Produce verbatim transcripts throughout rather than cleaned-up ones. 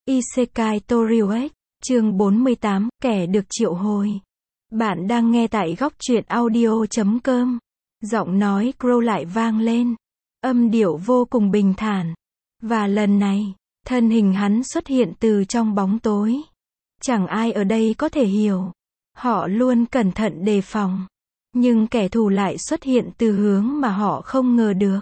Isekai Toriuet, chương bốn mươi tám, kẻ được triệu hồi. Bạn đang nghe tại góc truyện audio chấm com. Giọng nói Crow lại vang lên. Âm điệu vô cùng bình thản. Và lần này, thân hình hắn xuất hiện từ trong bóng tối. Chẳng ai ở đây có thể hiểu. Họ luôn cẩn thận đề phòng. Nhưng kẻ thù lại xuất hiện từ hướng mà họ không ngờ được.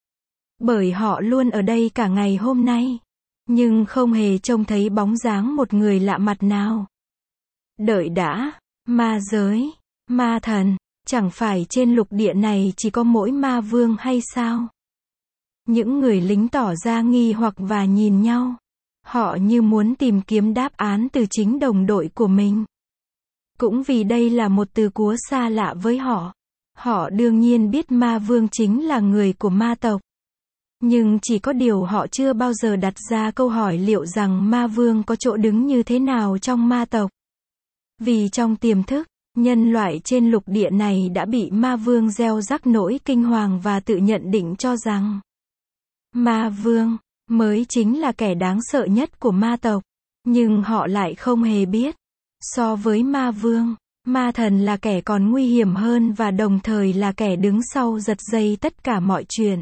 Bởi họ luôn ở đây cả ngày hôm nay. Nhưng không hề trông thấy bóng dáng một người lạ mặt nào. Đợi đã, ma giới, ma thần, chẳng phải trên lục địa này chỉ có mỗi ma vương hay sao? Những người lính tỏ ra nghi hoặc và nhìn nhau. Họ như muốn tìm kiếm đáp án từ chính đồng đội của mình. Cũng vì đây là một từ cúa xa lạ với họ. Họ đương nhiên biết ma vương chính là người của ma tộc. Nhưng chỉ có điều họ chưa bao giờ đặt ra câu hỏi liệu rằng ma vương có chỗ đứng như thế nào trong ma tộc. Vì trong tiềm thức, nhân loại trên lục địa này đã bị ma vương gieo rắc nỗi kinh hoàng và tự nhận định cho rằng ma vương mới chính là kẻ đáng sợ nhất của ma tộc. Nhưng họ lại không hề biết. So với ma vương, ma thần là kẻ còn nguy hiểm hơn và đồng thời là kẻ đứng sau giật dây tất cả mọi chuyện.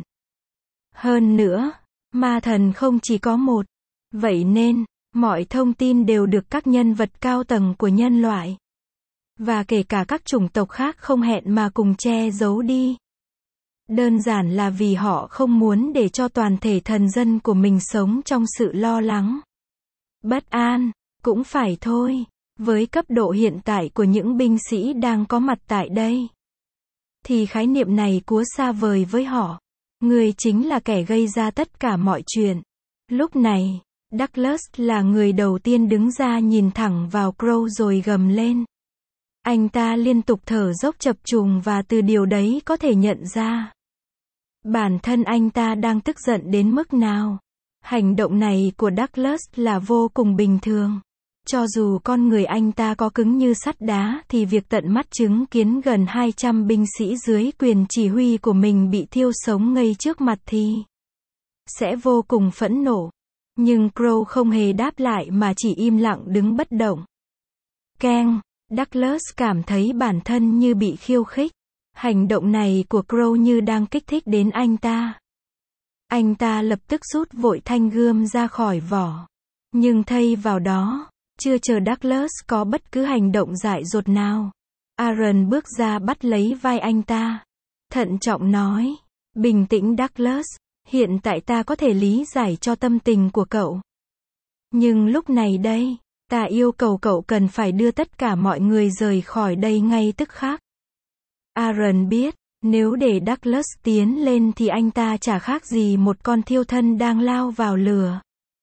Hơn nữa, ma thần không chỉ có một. Vậy nên, mọi thông tin đều được các nhân vật cao tầng của nhân loại, và kể cả các chủng tộc khác không hẹn mà cùng che giấu đi. Đơn giản là vì họ không muốn để cho toàn thể thần dân của mình sống trong sự lo lắng, bất an. Cũng phải thôi, với cấp độ hiện tại của những binh sĩ đang có mặt tại đây, thì khái niệm này cúa xa vời với họ. Người chính là kẻ gây ra tất cả mọi chuyện. Lúc này, Douglas là người đầu tiên đứng ra nhìn thẳng vào Crow rồi gầm lên. Anh ta liên tục thở dốc chập trùng và từ điều đấy có thể nhận ra bản thân anh ta đang tức giận đến mức nào. Hành động này của Douglas là vô cùng bình thường. Cho dù con người anh ta có cứng như sắt đá thì việc tận mắt chứng kiến gần hai trăm binh sĩ dưới quyền chỉ huy của mình bị thiêu sống ngay trước mặt thì sẽ vô cùng phẫn nộ. Nhưng Crow không hề đáp lại mà chỉ im lặng đứng bất động. Keng, Douglas cảm thấy bản thân như bị khiêu khích. Hành động này của Crow như đang kích thích đến anh ta. Anh ta lập tức rút vội thanh gươm ra khỏi vỏ. Nhưng thay vào đó, chưa chờ Douglas có bất cứ hành động dại dột nào, Aaron bước ra bắt lấy vai anh ta. Thận trọng nói, bình tĩnh Douglas, hiện tại ta có thể lý giải cho tâm tình của cậu. Nhưng lúc này đây, ta yêu cầu cậu cần phải đưa tất cả mọi người rời khỏi đây ngay tức khắc. Aaron biết, nếu để Douglas tiến lên thì anh ta chả khác gì một con thiêu thân đang lao vào lửa.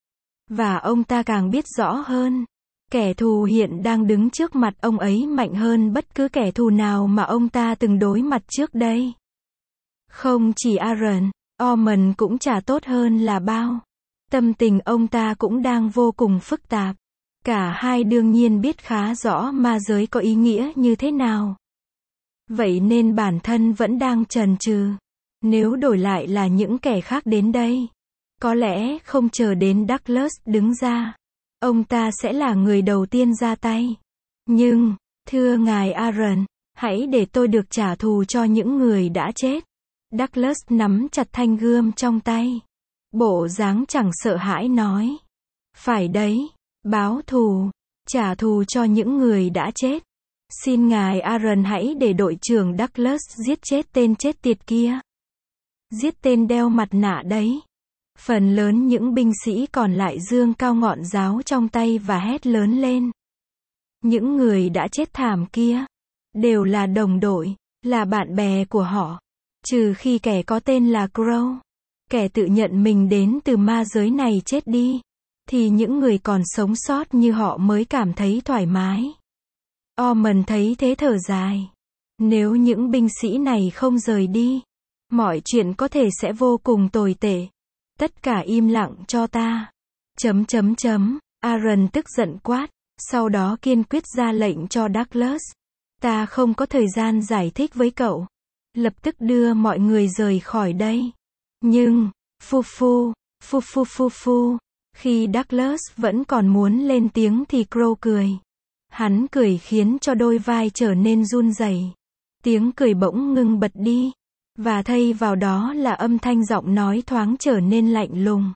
Và ông ta càng biết rõ hơn, kẻ thù hiện đang đứng trước mặt ông ấy mạnh hơn bất cứ kẻ thù nào mà ông ta từng đối mặt trước đây. Không chỉ Aaron, Ormond cũng chả tốt hơn là bao. Tâm tình ông ta cũng đang vô cùng phức tạp. Cả hai đương nhiên biết khá rõ ma giới có ý nghĩa như thế nào. Vậy nên bản thân vẫn đang chần chừ. Nếu đổi lại là những kẻ khác đến đây, có lẽ không chờ đến Douglas đứng ra, ông ta sẽ là người đầu tiên ra tay. Nhưng, thưa ngài Aaron, hãy để tôi được trả thù cho những người đã chết. Douglas nắm chặt thanh gươm trong tay. Bộ dáng chẳng sợ hãi nói. Phải đấy, báo thù, trả thù cho những người đã chết. Xin ngài Aaron hãy để đội trưởng Douglas giết chết tên chết tiệt kia. Giết tên đeo mặt nạ đấy. Phần lớn những binh sĩ còn lại giương cao ngọn giáo trong tay và hét lớn lên. Những người đã chết thảm kia đều là đồng đội, là bạn bè của họ. Trừ khi kẻ có tên là Crow, kẻ tự nhận mình đến từ ma giới này chết đi, thì những người còn sống sót như họ mới cảm thấy thoải mái. Ormond thấy thế thở dài. Nếu những binh sĩ này không rời đi, mọi chuyện có thể sẽ vô cùng tồi tệ. Tất cả im lặng cho ta. Chấm chấm chấm. Aaron tức giận quát, sau đó kiên quyết ra lệnh cho Douglas. Ta không có thời gian giải thích với cậu. Lập tức đưa mọi người rời khỏi đây. Nhưng, phu phu, phu phu phu phu, Khi Douglas vẫn còn muốn lên tiếng thì Crow cười. Hắn cười khiến cho đôi vai trở nên run rẩy. Tiếng cười bỗng ngưng bật đi. Và thay vào đó là âm thanh giọng nói thoáng trở nên lạnh lùng.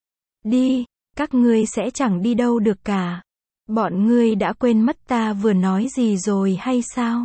Đi, các ngươi sẽ chẳng đi đâu được cả. Bọn ngươi đã quên mất ta vừa nói gì rồi hay sao?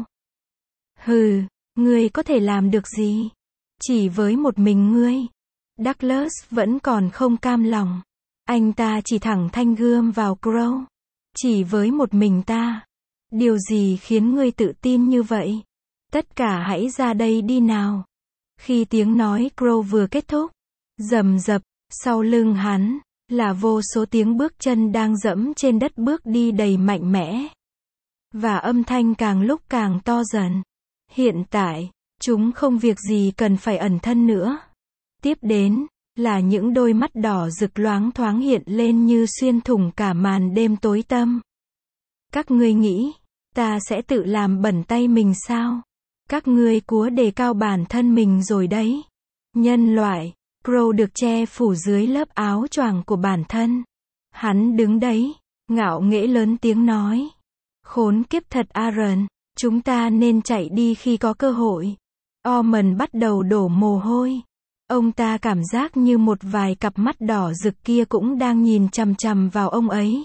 Hừ, ngươi có thể làm được gì? Chỉ với một mình ngươi. Douglas vẫn còn không cam lòng. Anh ta chỉ thẳng thanh gươm vào Crow. Chỉ với một mình ta. Điều gì khiến ngươi tự tin như vậy? Tất cả hãy ra đây đi nào. Khi tiếng nói Crow vừa kết thúc, rầm rập, sau lưng hắn, là vô số tiếng bước chân đang dẫm trên đất bước đi đầy mạnh mẽ. Và âm thanh càng lúc càng to dần. Hiện tại, chúng không việc gì cần phải ẩn thân nữa. Tiếp đến, là những đôi mắt đỏ rực loáng thoáng hiện lên như xuyên thủng cả màn đêm tối tăm. Các ngươi nghĩ, ta sẽ tự làm bẩn tay mình sao? Các ngươi cúa đề cao bản thân mình rồi đấy. Nhân loại, Crow được che phủ dưới lớp áo choàng của bản thân. Hắn đứng đấy, ngạo nghễ lớn tiếng nói. Khốn kiếp thật Aaron, chúng ta nên chạy đi khi có cơ hội. Ormond bắt đầu đổ mồ hôi. Ông ta cảm giác như một vài cặp mắt đỏ rực kia cũng đang nhìn chằm chằm vào ông ấy.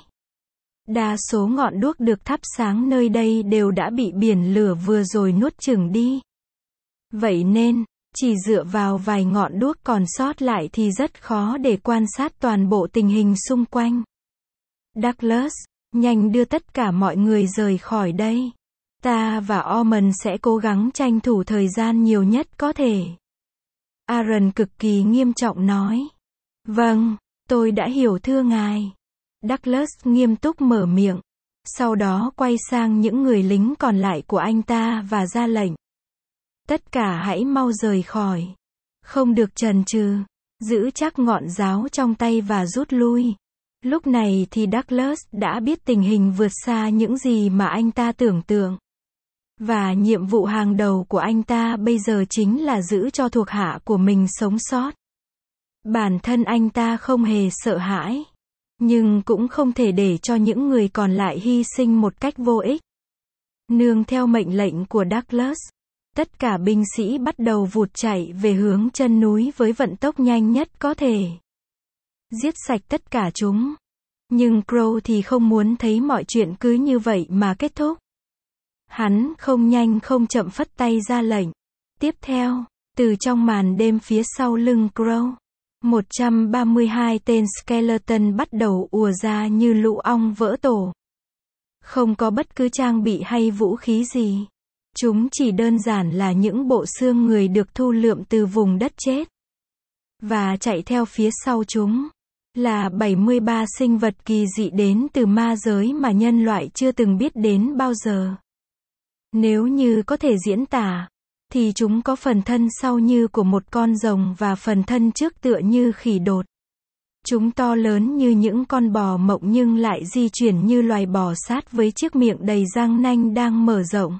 Đa số ngọn đuốc được thắp sáng nơi đây đều đã bị biển lửa vừa rồi nuốt chửng đi. Vậy nên, chỉ dựa vào vài ngọn đuốc còn sót lại thì rất khó để quan sát toàn bộ tình hình xung quanh. Douglas, nhanh đưa tất cả mọi người rời khỏi đây. Ta và Ormond sẽ cố gắng tranh thủ thời gian nhiều nhất có thể. Aaron cực kỳ nghiêm trọng nói. Vâng, tôi đã hiểu thưa ngài. Douglas nghiêm túc mở miệng. Sau đó quay sang những người lính còn lại của anh ta và ra lệnh. Tất cả hãy mau rời khỏi. Không được chần chừ. Giữ chắc ngọn giáo trong tay và rút lui. Lúc này thì Douglas đã biết tình hình vượt xa những gì mà anh ta tưởng tượng. Và nhiệm vụ hàng đầu của anh ta bây giờ chính là giữ cho thuộc hạ của mình sống sót. Bản thân anh ta không hề sợ hãi. Nhưng cũng không thể để cho những người còn lại hy sinh một cách vô ích. Nương theo mệnh lệnh của Douglas, tất cả binh sĩ bắt đầu vụt chạy về hướng chân núi với vận tốc nhanh nhất có thể. Giết sạch tất cả chúng. Nhưng Crow thì không muốn thấy mọi chuyện cứ như vậy mà kết thúc. Hắn không nhanh không chậm phất tay ra lệnh. Tiếp theo, từ trong màn đêm phía sau lưng Crow, một trăm ba mươi hai tên skeleton bắt đầu ùa ra như lũ ong vỡ tổ. Không có bất cứ trang bị hay vũ khí gì. Chúng chỉ đơn giản là những bộ xương người được thu lượm từ vùng đất chết. Và chạy theo phía sau chúng là bảy mươi ba sinh vật kỳ dị đến từ ma giới mà nhân loại chưa từng biết đến bao giờ. Nếu như có thể diễn tả, thì chúng có phần thân sau như của một con rồng và phần thân trước tựa như khỉ đột. Chúng to lớn như những con bò mộng nhưng lại di chuyển như loài bò sát với chiếc miệng đầy răng nanh đang mở rộng.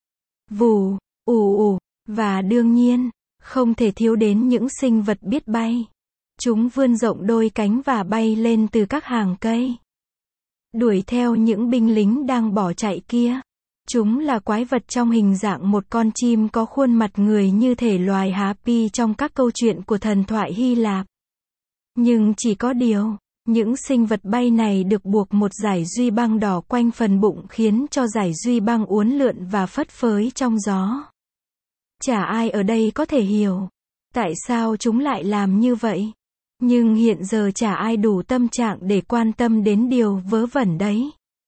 Vù, ù ù, và đương nhiên, không thể thiếu đến những sinh vật biết bay. Chúng vươn rộng đôi cánh và bay lên từ các hàng cây. Đuổi theo những binh lính đang bỏ chạy kia. Chúng là quái vật trong hình dạng một con chim có khuôn mặt người như thể loài Happy trong các câu chuyện của thần thoại Hy Lạp. Nhưng chỉ có điều, những sinh vật bay này được buộc một dải duy băng đỏ quanh phần bụng khiến cho dải duy băng uốn lượn và phất phới trong gió. Chả ai ở đây có thể hiểu tại sao chúng lại làm như vậy. Nhưng hiện giờ chả ai đủ tâm trạng để quan tâm đến điều vớ vẩn đấy.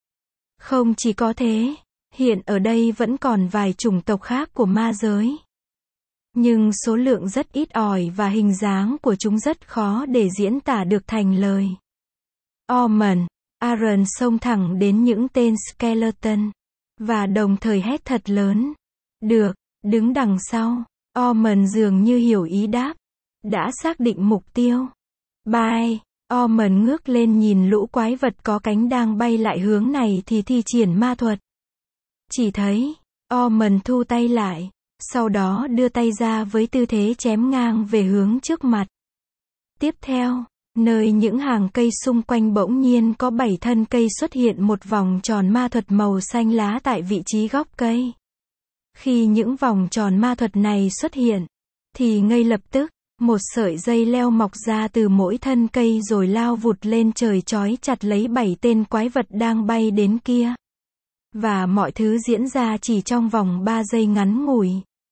Không chỉ có thế, hiện ở đây vẫn còn vài chủng tộc khác của ma giới. Nhưng số lượng rất ít ỏi và hình dáng của chúng rất khó để diễn tả được thành lời. Ormond, Aaron xông thẳng đến những tên skeleton. Và đồng thời hét thật lớn. Được, đứng đằng sau. Ormond dường như hiểu ý đáp. Đã xác định mục tiêu. Bye. Ormond ngước lên nhìn lũ quái vật có cánh đang bay lại hướng này thì thi triển ma thuật. Chỉ thấy, Ormond thu tay lại. Sau đó đưa tay ra với tư thế chém ngang về hướng trước mặt. Tiếp theo, Nơi những hàng cây xung quanh bỗng nhiên có bảy thân cây xuất hiện một vòng tròn ma thuật màu xanh lá tại vị trí gốc cây. Khi những vòng tròn ma thuật này xuất hiện, thì ngay lập tức, một sợi dây leo mọc ra từ mỗi thân cây rồi lao vụt lên trời trói chặt lấy bảy tên quái vật đang bay đến kia. Và mọi thứ diễn ra chỉ trong vòng ba giây ngắn ngủi.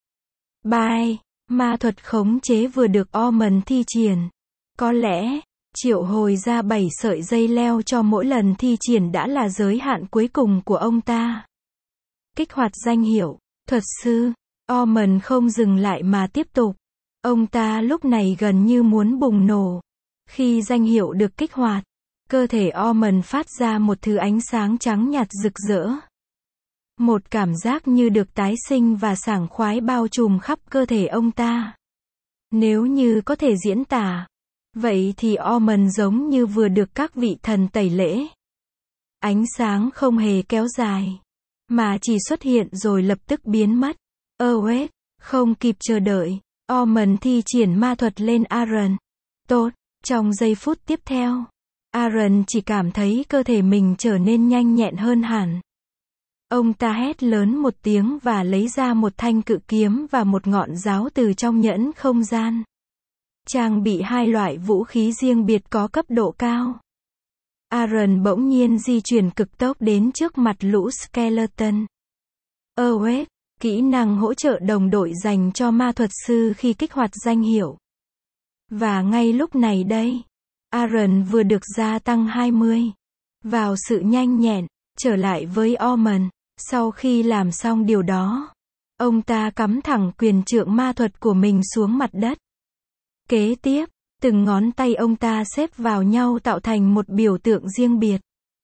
Bye. Ma thuật khống chế vừa được Omen thi triển. Có lẽ, triệu hồi ra bảy sợi dây leo cho mỗi lần thi triển đã là giới hạn cuối cùng của ông ta. Kích hoạt danh hiệu, thuật sư. Omen không dừng lại mà tiếp tục. Ông ta lúc này gần như muốn bùng nổ. Khi danh hiệu được kích hoạt, cơ thể Omen phát ra một thứ ánh sáng trắng nhạt rực rỡ. Một cảm giác như được tái sinh và sảng khoái bao trùm khắp cơ thể ông ta. Nếu như có thể diễn tả, vậy thì Omen giống như vừa được các vị thần tẩy lễ. Ánh sáng không hề kéo dài, mà chỉ xuất hiện rồi lập tức biến mất. Ơ không kịp chờ đợi, Omen thi triển ma thuật lên Aaron. Tốt, trong giây phút tiếp theo, Aaron chỉ cảm thấy cơ thể mình trở nên nhanh nhẹn hơn hẳn. Ông ta hét lớn một tiếng và lấy ra một thanh cự kiếm và một ngọn giáo từ trong nhẫn không gian. Trang bị hai loại vũ khí riêng biệt có cấp độ cao. Aaron bỗng nhiên di chuyển cực tốc đến trước mặt lũ skeleton. Ơ kỹ năng hỗ trợ đồng đội dành cho ma thuật sư khi kích hoạt danh hiệu. Và ngay lúc này đây, Aaron vừa được gia tăng hai mươi. Vào sự nhanh nhẹn, trở lại với Omen. Sau khi làm xong điều đó, ông ta cắm thẳng quyền trượng ma thuật của mình xuống mặt đất. Kế tiếp, từng ngón tay ông ta xếp vào nhau tạo thành một biểu tượng riêng biệt.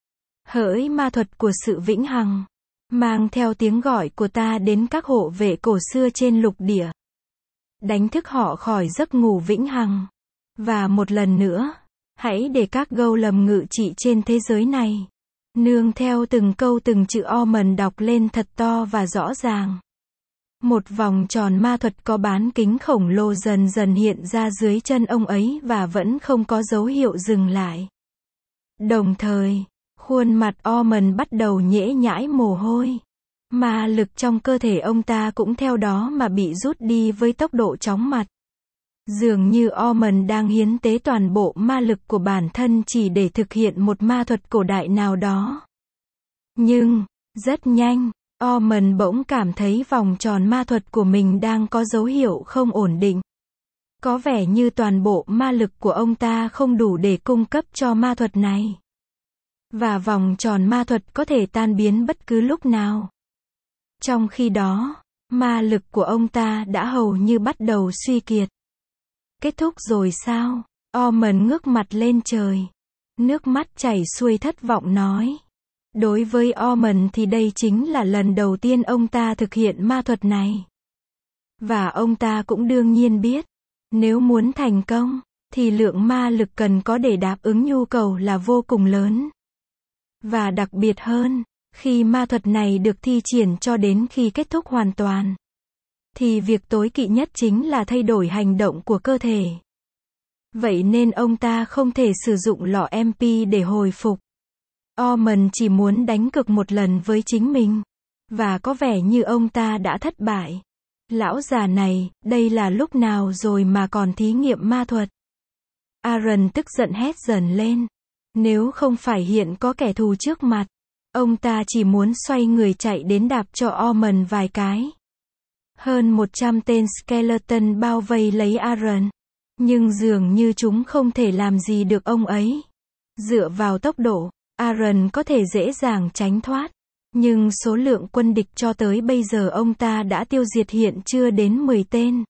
Hỡi ma thuật của sự vĩnh hằng, mang theo tiếng gọi của ta đến các hộ vệ cổ xưa trên lục địa. Đánh thức họ khỏi giấc ngủ vĩnh hằng. Và một lần nữa, hãy để các golem ngự trị trên thế giới này. Nương theo từng câu từng chữ Omen đọc lên thật to và rõ ràng. Một vòng tròn ma thuật có bán kính khổng lồ dần dần hiện ra dưới chân ông ấy và vẫn không có dấu hiệu dừng lại. Đồng thời, khuôn mặt Omen bắt đầu nhễ nhãi mồ hôi. Ma lực trong cơ thể ông ta cũng theo đó mà bị rút đi với tốc độ chóng mặt. Dường như Omen đang hiến tế toàn bộ ma lực của bản thân chỉ để thực hiện một ma thuật cổ đại nào đó. Nhưng, rất nhanh, Omen bỗng cảm thấy vòng tròn ma thuật của mình đang có dấu hiệu không ổn định. Có vẻ như toàn bộ ma lực của ông ta không đủ để cung cấp cho ma thuật này. Và vòng tròn ma thuật có thể tan biến bất cứ lúc nào. Trong khi đó, ma lực của ông ta đã hầu như bắt đầu suy kiệt. Kết thúc rồi sao? Omen ngước mặt lên trời. Nước mắt chảy xuôi thất vọng nói. Đối với Omen thì đây chính là lần đầu tiên ông ta thực hiện ma thuật này. Và ông ta cũng đương nhiên biết, nếu muốn thành công, thì lượng ma lực cần có để đáp ứng nhu cầu là vô cùng lớn. Và đặc biệt hơn, khi ma thuật này được thi triển cho đến khi kết thúc hoàn toàn, thì việc tối kỵ nhất chính là thay đổi hành động của cơ thể. Vậy nên ông ta không thể sử dụng lọ em pê để hồi phục. Omen chỉ muốn đánh cược một lần với chính mình. Và có vẻ như ông ta đã thất bại. Lão già này, đây là lúc nào rồi mà còn thí nghiệm ma thuật? Aaron tức giận hét dần lên. Nếu không phải hiện có kẻ thù trước mặt, ông ta chỉ muốn xoay người chạy đến đạp cho Omen vài cái. Hơn một trăm tên skeleton bao vây lấy Aaron. Nhưng dường như chúng không thể làm gì được ông ấy. Dựa vào tốc độ, Aaron có thể dễ dàng tránh thoát. Nhưng số lượng quân địch cho tới bây giờ ông ta đã tiêu diệt hiện chưa đến mười tên.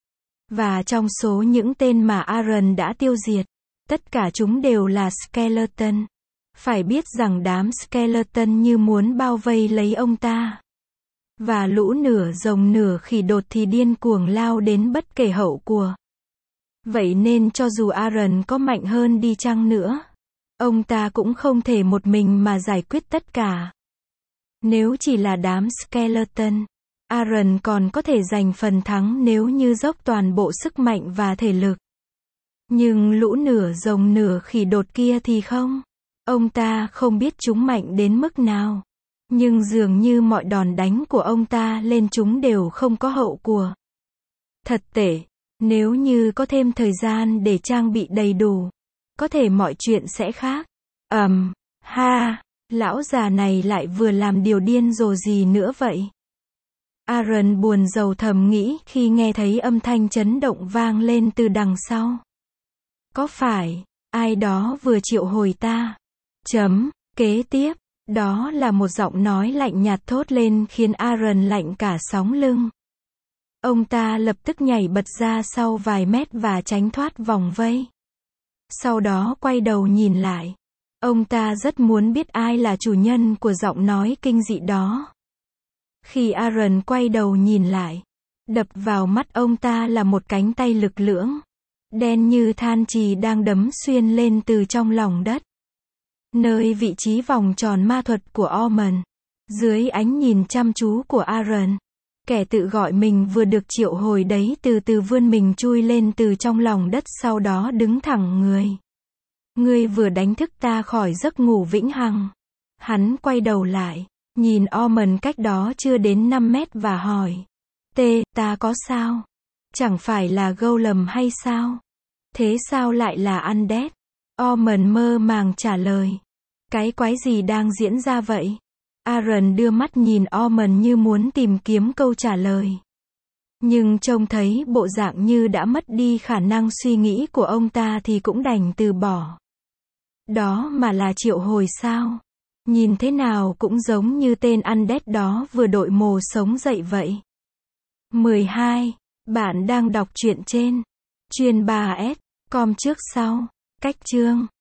Và trong số những tên mà Aaron đã tiêu diệt, tất cả chúng đều là skeleton. Phải biết rằng đám skeleton như muốn bao vây lấy ông ta. Và lũ nửa rồng nửa khỉ đột thì điên cuồng lao đến bất kể hậu của. Vậy nên cho dù Aaron có mạnh hơn đi chăng nữa, ông ta cũng không thể một mình mà giải quyết tất cả. Nếu chỉ là đám skeleton, Aaron còn có thể giành phần thắng nếu như dốc toàn bộ sức mạnh và thể lực. Nhưng lũ nửa rồng nửa khỉ đột kia thì không. Ông ta không biết chúng mạnh đến mức nào. Nhưng dường như mọi đòn đánh của ông ta lên chúng đều không có hậu của. Thật tệ, nếu như có thêm thời gian để trang bị đầy đủ, có thể mọi chuyện sẽ khác. Ầm, um, ha, lão già này lại vừa làm điều điên rồ gì nữa vậy? Aaron buồn rầu thầm nghĩ khi nghe thấy âm thanh chấn động vang lên từ đằng sau. Có phải, ai đó vừa triệu hồi ta? Chấm, kế tiếp, đó là một giọng nói lạnh nhạt thốt lên khiến Aaron lạnh cả sóng lưng. Ông ta lập tức nhảy bật ra sau vài mét và tránh thoát vòng vây. Sau đó quay đầu nhìn lại. Ông ta rất muốn biết ai là chủ nhân của giọng nói kinh dị đó. Khi Aaron quay đầu nhìn lại, đập vào mắt ông ta là một cánh tay lực lưỡng, đen như than chì đang đấm xuyên lên từ trong lòng đất. Nơi vị trí vòng tròn ma thuật của Omen. Dưới ánh nhìn chăm chú của Aaron, kẻ tự gọi mình vừa được triệu hồi đấy từ từ vươn mình chui lên từ trong lòng đất, sau đó đứng thẳng người. Ngươi vừa đánh thức ta khỏi giấc ngủ vĩnh hằng. Hắn quay đầu lại, nhìn Omen cách đó chưa đến năm mét và hỏi. Tê, ta có sao? Chẳng phải là Golem hay sao? Thế sao lại là Undead? Omen mơ màng trả lời. Cái quái gì đang diễn ra vậy? Aaron đưa mắt nhìn Omen như muốn tìm kiếm câu trả lời. Nhưng trông thấy bộ dạng như đã mất đi khả năng suy nghĩ của ông ta thì cũng đành từ bỏ. Đó mà là triệu hồi sao? Nhìn thế nào cũng giống như tên Undead đó vừa đội mồ sống dậy vậy. mười hai. Bạn đang đọc truyện trên chuyên ba S com trước sau. Cách chương